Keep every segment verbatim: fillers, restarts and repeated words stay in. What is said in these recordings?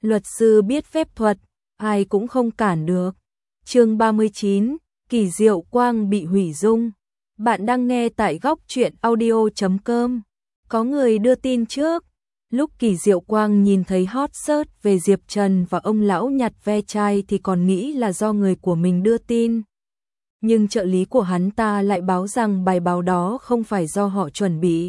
Luật sư biết phép thuật, ai cũng không cản được. Chương ba mươi chín, Kỳ Diệu Quang bị hủy dung. Bạn đang nghe tại góc truyện audio chấm com. Có người đưa tin trước. Lúc Kỳ Diệu Quang nhìn thấy hot search về Diệp Trần và ông lão nhặt ve chai thì còn nghĩ là do người của mình đưa tin. Nhưng trợ lý của hắn ta lại báo rằng bài báo đó không phải do họ chuẩn bị.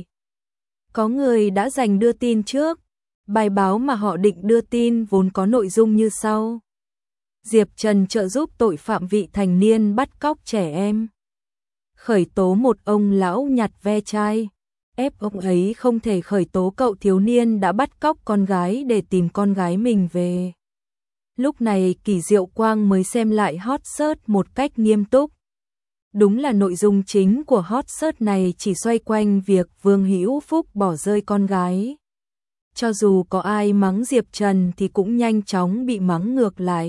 Có người đã giành đưa tin trước. Bài báo mà họ định đưa tin vốn có nội dung như sau. Diệp Trần trợ giúp tội phạm vị thành niên bắt cóc trẻ em. Khởi tố một ông lão nhặt ve chai. Ép ông ấy không thể khởi tố cậu thiếu niên đã bắt cóc con gái để tìm con gái mình về. Lúc này Kỳ Diệu Quang mới xem lại hot search một cách nghiêm túc. Đúng là nội dung chính của hot search này chỉ xoay quanh việc Vương Hữu Phúc bỏ rơi con gái. Cho dù có ai mắng Diệp Trần thì cũng nhanh chóng bị mắng ngược lại.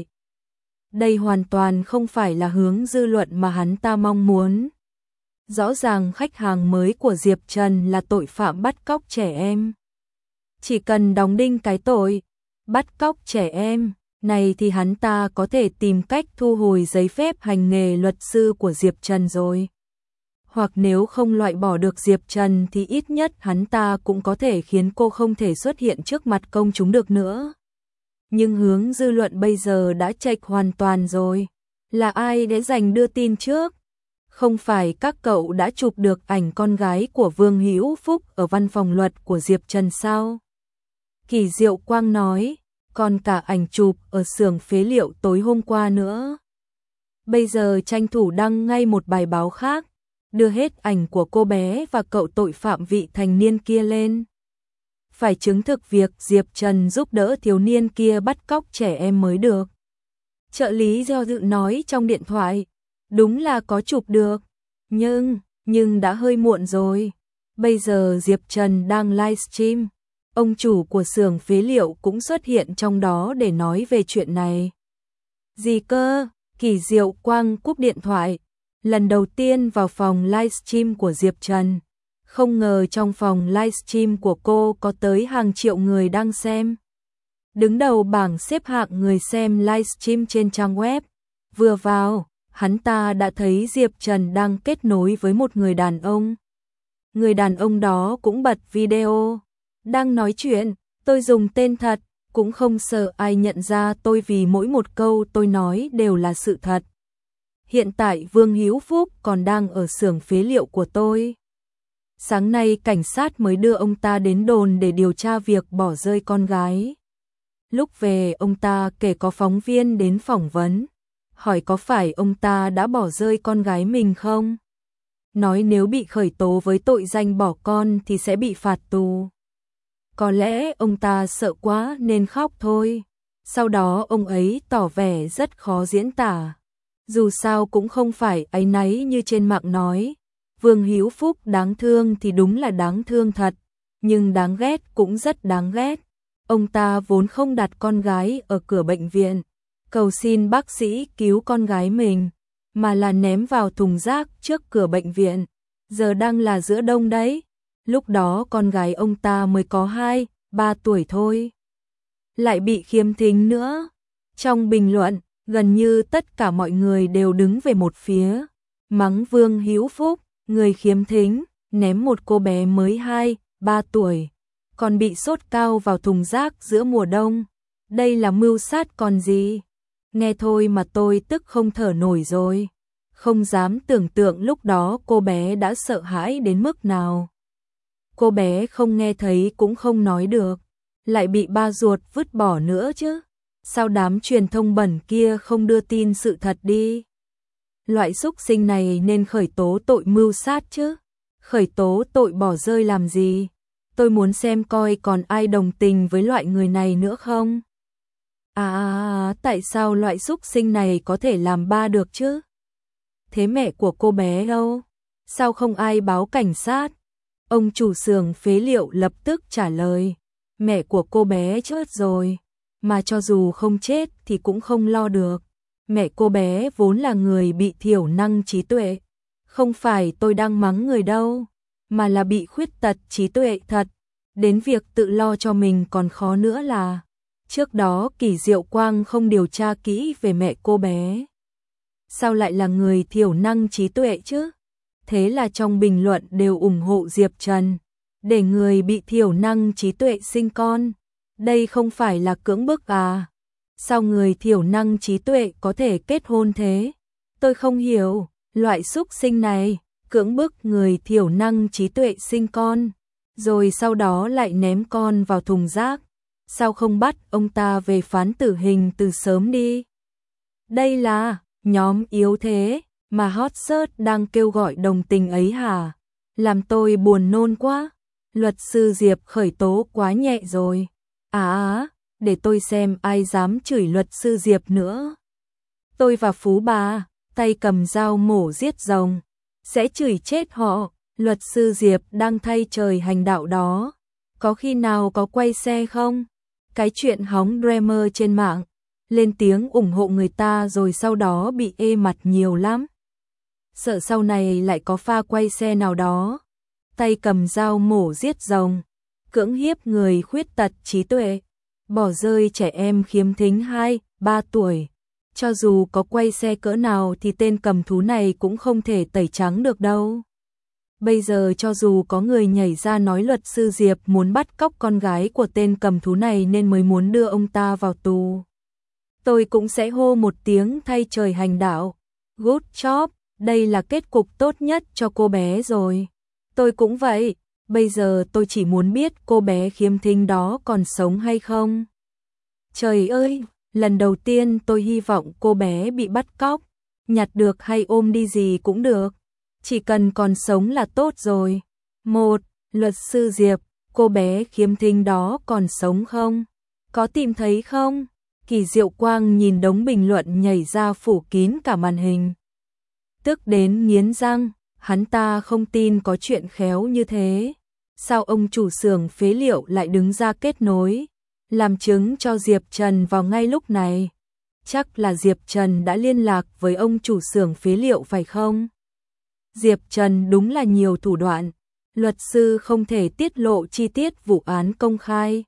Đây hoàn toàn không phải là hướng dư luận mà hắn ta mong muốn. Rõ ràng khách hàng mới của Diệp Trần là tội phạm bắt cóc trẻ em. Chỉ cần đóng đinh cái tội bắt cóc trẻ em này thì hắn ta có thể tìm cách thu hồi giấy phép hành nghề luật sư của Diệp Trần rồi. Hoặc nếu không loại bỏ được Diệp Trần thì ít nhất hắn ta cũng có thể khiến cô không thể xuất hiện trước mặt công chúng được nữa. Nhưng hướng dư luận bây giờ đã chệch hoàn toàn rồi. Là ai đã giành đưa tin trước? Không phải các cậu đã chụp được ảnh con gái của Vương Hữu Phúc ở văn phòng luật của Diệp Trần sao? Kỳ Diệu Quang nói, còn cả ảnh chụp ở xưởng phế liệu tối hôm qua nữa. Bây giờ tranh thủ đăng ngay một bài báo khác, đưa hết ảnh của cô bé và cậu tội phạm vị thành niên kia lên. Phải chứng thực việc Diệp Trần giúp đỡ thiếu niên kia bắt cóc trẻ em mới được. Trợ lý do dự nói trong điện thoại, đúng là có chụp được, nhưng, nhưng đã hơi muộn rồi. Bây giờ Diệp Trần đang livestream, ông chủ của xưởng phế liệu cũng xuất hiện trong đó để nói về chuyện này. Gì cơ? Kỳ Diệu Quang cúp điện thoại, lần đầu tiên vào phòng livestream của Diệp Trần. Không ngờ trong phòng livestream của cô có tới hàng triệu người đang xem. Đứng đầu bảng xếp hạng người xem livestream trên trang web. Vừa vào, hắn ta đã thấy Diệp Trần đang kết nối với một người đàn ông. Người đàn ông đó cũng bật video. Đang nói chuyện, tôi dùng tên thật, cũng không sợ ai nhận ra tôi vì mỗi một câu tôi nói đều là sự thật. Hiện tại Vương Hữu Phúc còn đang ở xưởng phế liệu của tôi. Sáng nay cảnh sát mới đưa ông ta đến đồn để điều tra việc bỏ rơi con gái. Lúc về ông ta kể có phóng viên đến phỏng vấn, hỏi có phải ông ta đã bỏ rơi con gái mình không? Nói nếu bị khởi tố với tội danh bỏ con thì sẽ bị phạt tù. Có lẽ ông ta sợ quá nên khóc thôi. Sau đó ông ấy tỏ vẻ rất khó diễn tả. Dù sao cũng không phải áy náy như trên mạng nói. Vương Hữu Phúc đáng thương thì đúng là đáng thương thật, nhưng đáng ghét cũng rất đáng ghét. Ông ta vốn không đặt con gái ở cửa bệnh viện, cầu xin bác sĩ cứu con gái mình, mà là ném vào thùng rác trước cửa bệnh viện. Giờ đang là giữa đông đấy. Lúc đó con gái ông ta mới có hai, ba tuổi thôi. Lại bị khiếm thính nữa. Trong bình luận, gần như tất cả mọi người đều đứng về một phía. Mắng Vương Hữu Phúc, người khiếm thính, ném một cô bé mới hai, ba tuổi. Còn bị sốt cao vào thùng rác giữa mùa đông. Đây là mưu sát còn gì? Nghe thôi mà tôi tức không thở nổi rồi. Không dám tưởng tượng lúc đó cô bé đã sợ hãi đến mức nào. Cô bé không nghe thấy cũng không nói được, lại bị ba ruột vứt bỏ nữa chứ. Sao đám truyền thông bẩn kia không đưa tin sự thật đi? Loại xúc sinh này nên khởi tố tội mưu sát chứ. Khởi tố tội bỏ rơi làm gì? Tôi muốn xem coi còn ai đồng tình với loại người này nữa không? À, tại sao loại xúc sinh này có thể làm ba được chứ? Thế mẹ của cô bé đâu? Sao không ai báo cảnh sát? Ông chủ xưởng phế liệu lập tức trả lời. Mẹ của cô bé chết rồi, mà cho dù không chết thì cũng không lo được. Mẹ cô bé vốn là người bị thiểu năng trí tuệ. Không phải tôi đang mắng người đâu, mà là bị khuyết tật trí tuệ thật. Đến việc tự lo cho mình còn khó nữa là. Trước đó Kỳ Diệu Quang không điều tra kỹ về mẹ cô bé. Sao lại là người thiểu năng trí tuệ chứ? Thế là trong bình luận đều ủng hộ Diệp Trần. Để người bị thiểu năng trí tuệ sinh con. Đây không phải là cưỡng bức à? Sao người thiểu năng trí tuệ có thể kết hôn thế? Tôi không hiểu, loại súc sinh này, cưỡng bức người thiểu năng trí tuệ sinh con, rồi sau đó lại ném con vào thùng rác. Sao không bắt ông ta về phán tử hình từ sớm đi? Đây là nhóm yếu thế mà hot search đang kêu gọi đồng tình ấy hả? Làm tôi buồn nôn quá. Luật sư Diệp khởi tố quá nhẹ rồi. À á, để tôi xem ai dám chửi luật sư Diệp nữa. Tôi và Phú Bà, tay cầm dao mổ giết rồng, sẽ chửi chết họ. Luật sư Diệp đang thay trời hành đạo đó. Có khi nào có quay xe không? Cái chuyện hóng drama trên mạng, lên tiếng ủng hộ người ta rồi sau đó bị ê mặt nhiều lắm. Sợ sau này lại có pha quay xe nào đó. Tay cầm dao mổ giết rồng, cưỡng hiếp người khuyết tật trí tuệ, bỏ rơi trẻ em khiếm thính hai, ba tuổi. Cho dù có quay xe cỡ nào thì tên cầm thú này cũng không thể tẩy trắng được đâu. Bây giờ cho dù có người nhảy ra nói luật sư Diệp muốn bắt cóc con gái của tên cầm thú này nên mới muốn đưa ông ta vào tù, tôi cũng sẽ hô một tiếng thay trời hành đạo. Good job, đây là kết cục tốt nhất cho cô bé rồi. Tôi cũng vậy, bây giờ tôi chỉ muốn biết cô bé khiếm thính đó còn sống hay không. Trời ơi, lần đầu tiên tôi hy vọng cô bé bị bắt cóc, nhặt được hay ôm đi gì cũng được. Chỉ cần còn sống là tốt rồi. Một, luật sư Diệp, cô bé khiếm thính đó còn sống không? Có tìm thấy không? Kỳ Diệu Quang nhìn đống bình luận nhảy ra phủ kín cả màn hình. Tức đến nghiến răng, hắn ta không tin có chuyện khéo như thế. Sao ông chủ xưởng phế liệu lại đứng ra kết nối, làm chứng cho Diệp Trần vào ngay lúc này? Chắc là Diệp Trần đã liên lạc với ông chủ xưởng phế liệu phải không? Diệp Trần đúng là nhiều thủ đoạn, luật sư không thể tiết lộ chi tiết vụ án công khai.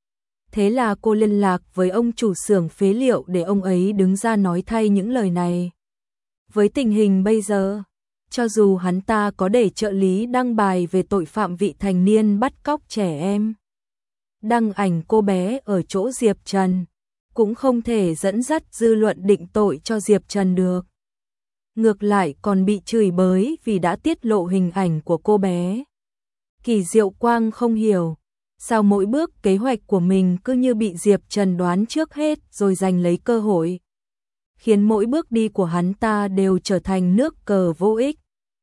Thế là cô liên lạc với ông chủ xưởng phế liệu để ông ấy đứng ra nói thay những lời này. Với tình hình bây giờ, cho dù hắn ta có để trợ lý đăng bài về tội phạm vị thành niên bắt cóc trẻ em, đăng ảnh cô bé ở chỗ Diệp Trần, cũng không thể dẫn dắt dư luận định tội cho Diệp Trần được. Ngược lại còn bị chửi bới vì đã tiết lộ hình ảnh của cô bé. Kỳ Diệu Quang không hiểu, sao mỗi bước kế hoạch của mình cứ như bị Diệp Trần đoán trước hết rồi giành lấy cơ hội, khiến mỗi bước đi của hắn ta đều trở thành nước cờ vô ích.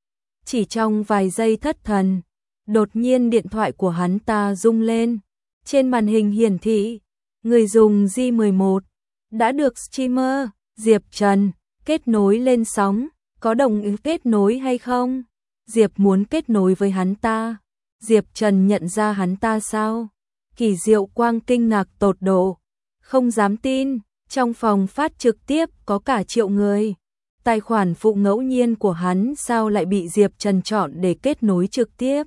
Chỉ trong vài giây thất thần, đột nhiên điện thoại của hắn ta rung lên. Trên màn hình hiển thị, người dùng G mười một đã được streamer Diệp Trần kết nối lên sóng, có đồng ý kết nối hay không? Diệp muốn kết nối với hắn ta. Diệp Trần nhận ra hắn ta sao? Kỳ Diệu Quang kinh ngạc tột độ, không dám tin, trong phòng phát trực tiếp có cả triệu người. Tài khoản phụ ngẫu nhiên của hắn sao lại bị Diệp Trần chọn để kết nối trực tiếp?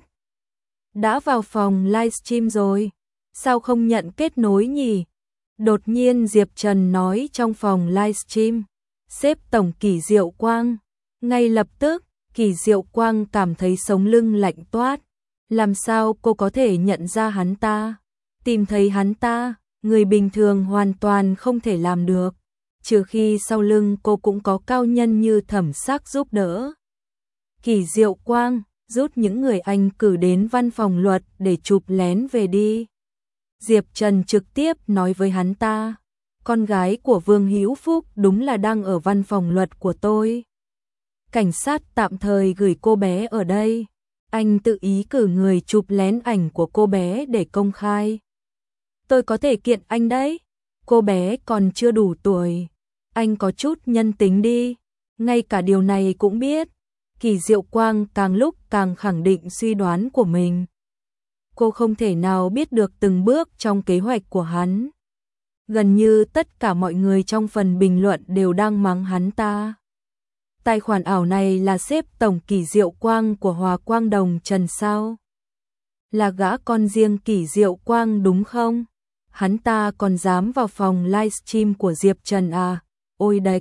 Đã vào phòng livestream rồi, sao không nhận kết nối nhỉ? Đột nhiên Diệp Trần nói trong phòng livestream, xếp tổng Kỳ Diệu Quang. Ngay lập tức, Kỳ Diệu Quang cảm thấy sống lưng lạnh toát. Làm sao cô có thể nhận ra hắn ta? Tìm thấy hắn ta, người bình thường hoàn toàn không thể làm được, trừ khi sau lưng cô cũng có cao nhân như Thẩm Sắc giúp đỡ. Kỳ Diệu Quang, rút những người anh cử đến văn phòng luật để chụp lén về đi. Diệp Trần trực tiếp nói với hắn ta, con gái của Vương Hữu Phúc đúng là đang ở văn phòng luật của tôi. Cảnh sát tạm thời gửi cô bé ở đây. Anh tự ý cử người chụp lén ảnh của cô bé để công khai. Tôi có thể kiện anh đấy. Cô bé còn chưa đủ tuổi. Anh có chút nhân tính đi. Ngay cả điều này cũng biết. Kỳ Diệu Quang càng lúc càng khẳng định suy đoán của mình. Cô không thể nào biết được từng bước trong kế hoạch của hắn. Gần như tất cả mọi người trong phần bình luận đều đang mắng hắn ta. Tài khoản ảo này là xếp tổng Kỳ Diệu Quang của Hòa Quang Đồng Trần sao? Là gã con riêng Kỳ Diệu Quang đúng không? hắn ta còn dám vào phòng livestream của Diệp Trần à, ôi đệch.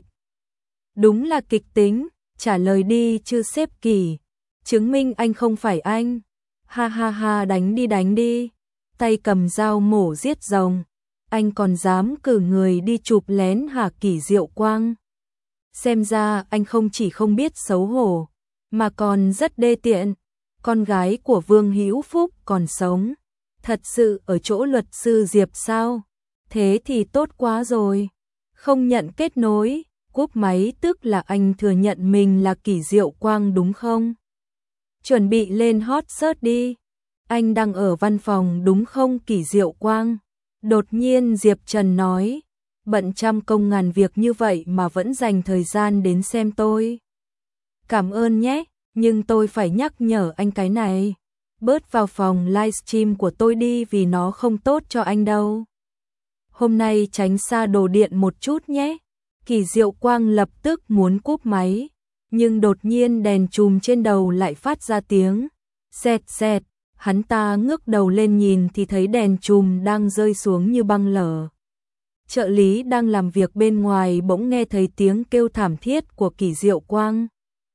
Đúng là kịch tính, trả lời đi chứ sếp Kỳ, chứng minh anh không phải anh. Ha ha ha, đánh đi đánh đi, tay cầm dao mổ giết rồng, anh còn dám cử người đi chụp lén hả Kỷ Diệu Quang. Xem ra anh không chỉ không biết xấu hổ, mà còn rất đê tiện. Con gái của Vương Hữu Phúc còn sống, thật sự ở chỗ luật sư Diệp sao? Thế thì tốt quá rồi. Không nhận kết nối, cúp máy tức là anh thừa nhận mình là Kỷ Diệu Quang đúng không? Chuẩn bị lên hot search đi. Anh đang ở văn phòng đúng không Kỷ Diệu Quang? Đột nhiên Diệp Trần nói, bận trăm công ngàn việc như vậy mà vẫn dành thời gian đến xem tôi. Cảm ơn nhé, nhưng tôi phải nhắc nhở anh cái này. Bớt vào phòng livestream của tôi đi vì nó không tốt cho anh đâu. Hôm nay tránh xa đồ điện một chút nhé. Kỷ Diệu Quang lập tức muốn cúp máy, nhưng đột nhiên đèn chùm trên đầu lại phát ra tiếng sẹt sẹt. Hắn ta ngước đầu lên nhìn thì thấy đèn chùm đang rơi xuống như băng lở. Trợ lý đang làm việc bên ngoài bỗng nghe thấy tiếng kêu thảm thiết của Kỷ Diệu Quang.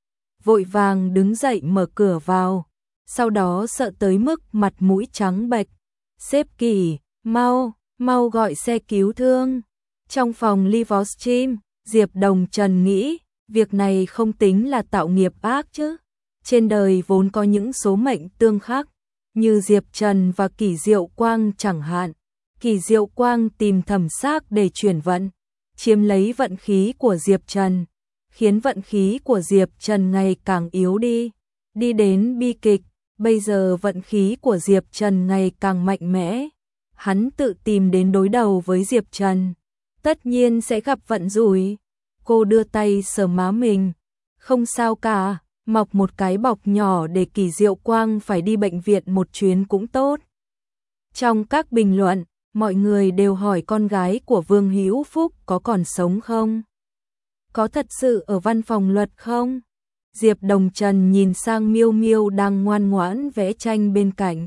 Vội vàng đứng dậy mở cửa vào, sau đó sợ tới mức mặt mũi trắng bệch. Sếp Kỷ, mau, mau gọi xe cứu thương. Trong phòng livestream, Diệp Đồng Trần nghĩ, việc này không tính là tạo nghiệp ác chứ. Trên đời vốn có những số mệnh tương khắc, như Diệp Trần và Kỷ Diệu Quang chẳng hạn. Kỷ Diệu Quang tìm thẩm xác để chuyển vận, chiếm lấy vận khí của Diệp Trần, khiến vận khí của Diệp Trần ngày càng yếu đi, đi đến bi kịch. Bây giờ vận khí của Diệp Trần ngày càng mạnh mẽ, hắn tự tìm đến đối đầu với Diệp Trần, tất nhiên sẽ gặp vận rủi. Cô đưa tay sờ má mình, không sao cả, mọc một cái bọc nhỏ để Kỷ Diệu Quang phải đi bệnh viện một chuyến cũng tốt. Trong các bình luận, mọi người đều hỏi con gái của Vương Hữu Phúc có còn sống không? Có thật sự ở văn phòng luật không? Diệp Đồng Trần nhìn sang Miêu Miêu đang ngoan ngoãn vẽ tranh bên cạnh.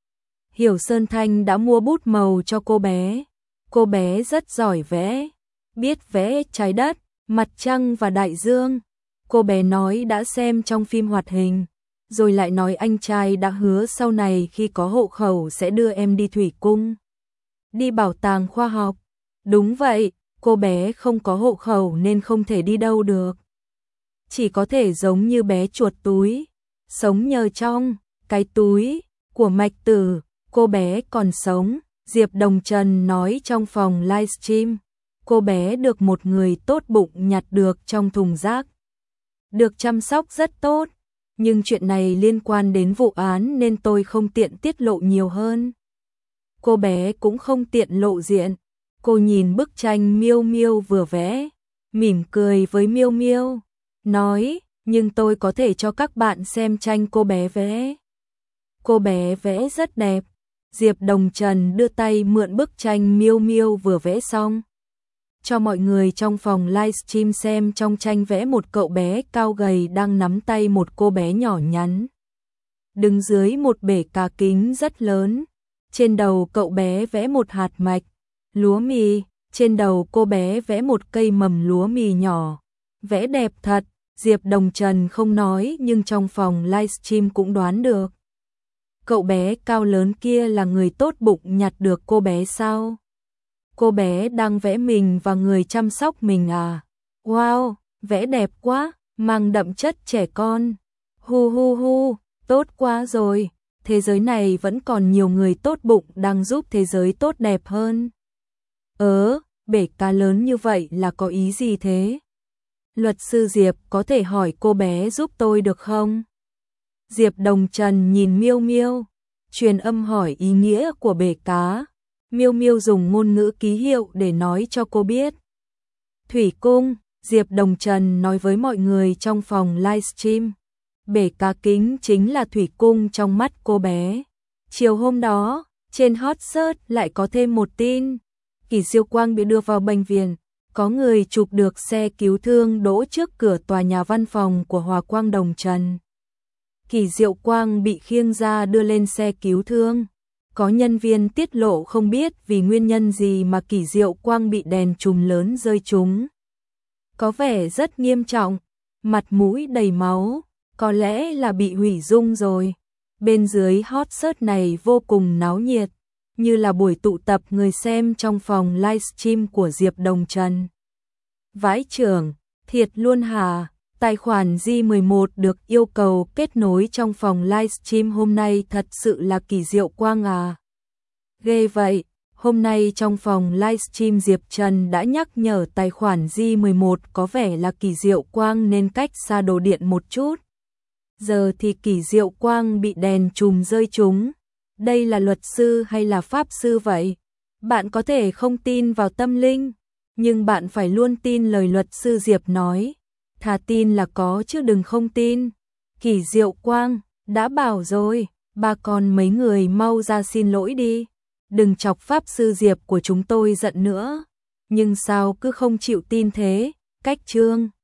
Hiểu Sơn Thanh đã mua bút màu cho cô bé. Cô bé rất giỏi vẽ, biết vẽ trái đất, mặt trăng và đại dương. Cô bé nói đã xem trong phim hoạt hình, rồi lại nói anh trai đã hứa sau này khi có hộ khẩu sẽ đưa em đi thủy cung, đi bảo tàng khoa học. Đúng vậy, cô bé không có hộ khẩu nên không thể đi đâu được. Chỉ có thể giống như bé chuột túi, sống nhờ trong cái túi của Mạch Tử. Cô bé còn sống, Diệp Đồng Trần nói trong phòng livestream. Cô bé được một người tốt bụng nhặt được trong thùng rác, được chăm sóc rất tốt, nhưng chuyện này liên quan đến vụ án nên tôi không tiện tiết lộ nhiều hơn. Cô bé cũng không tiện lộ diện. Cô nhìn bức tranh Miêu Miêu vừa vẽ, mỉm cười với Miêu Miêu, nói, nhưng tôi có thể cho các bạn xem tranh cô bé vẽ. Cô bé vẽ rất đẹp. Diệp Đồng Trần đưa tay mượn bức tranh Miêu Miêu vừa vẽ xong, cho mọi người trong phòng livestream xem. Trong tranh vẽ một cậu bé cao gầy đang nắm tay một cô bé nhỏ nhắn, đứng dưới một bể cá kính rất lớn. Trên đầu cậu bé vẽ một hạt mạch lúa mì, trên đầu cô bé vẽ một cây mầm lúa mì nhỏ. Vẽ đẹp thật. Diệp Đồng Trần không nói nhưng trong phòng livestream cũng đoán được. Cậu bé cao lớn kia là người tốt bụng nhặt được cô bé sao? Cô bé đang vẽ mình và người chăm sóc mình à? Wow, vẽ đẹp quá, mang đậm chất trẻ con. Hu hu hu, tốt quá rồi. Thế giới này vẫn còn nhiều người tốt bụng đang giúp thế giới tốt đẹp hơn. Ớ, bể cá lớn như vậy là có ý gì thế? Luật sư Diệp có thể hỏi cô bé giúp tôi được không? Diệp Đồng Trần nhìn Miêu Miêu, truyền âm hỏi ý nghĩa của bể cá. Miêu Miêu dùng ngôn ngữ ký hiệu để nói cho cô biết. Thủy cung, Diệp Đồng Trần nói với mọi người trong phòng livestream. Bể cá kính chính là thủy cung trong mắt cô bé. Chiều hôm đó, trên hot search lại có thêm một tin. Kỷ Diệu Quang bị đưa vào bệnh viện. Có người chụp được xe cứu thương đỗ trước cửa tòa nhà văn phòng của Hòa Quang Đồng Trần. Kỷ Diệu Quang bị khiêng ra đưa lên xe cứu thương. có nhân viên tiết lộ không biết vì nguyên nhân gì mà Kỳ Diệu Quang bị đèn chùm lớn rơi trúng. Có vẻ rất nghiêm trọng, mặt mũi đầy máu, có lẽ là bị hủy dung rồi. Bên dưới hot search này vô cùng náo nhiệt, như là buổi tụ tập người xem trong phòng livestream của Diệp Đồng Trần. Vãi chưởng, thiệt luôn hả? Tài khoản G mười một được yêu cầu kết nối trong phòng livestream hôm nay thật sự là Kỳ Diệu Quang à? Ghê vậy, hôm nay trong phòng livestream Diệp Trần đã nhắc nhở tài khoản G mười một có vẻ là Kỳ Diệu Quang nên cách xa đồ điện một chút. Giờ thì Kỳ Diệu Quang bị đèn chùm rơi trúng. Đây là luật sư hay là pháp sư vậy? Bạn có thể không tin vào tâm linh, nhưng bạn phải luôn tin lời luật sư Diệp nói. Thà tin là có chứ đừng không tin. Kỳ Diệu Quang, đã bảo rồi, ba con mấy người mau ra xin lỗi đi. Đừng chọc pháp sư Diệp của chúng tôi giận nữa. Nhưng sao cứ không chịu tin thế? Cách chương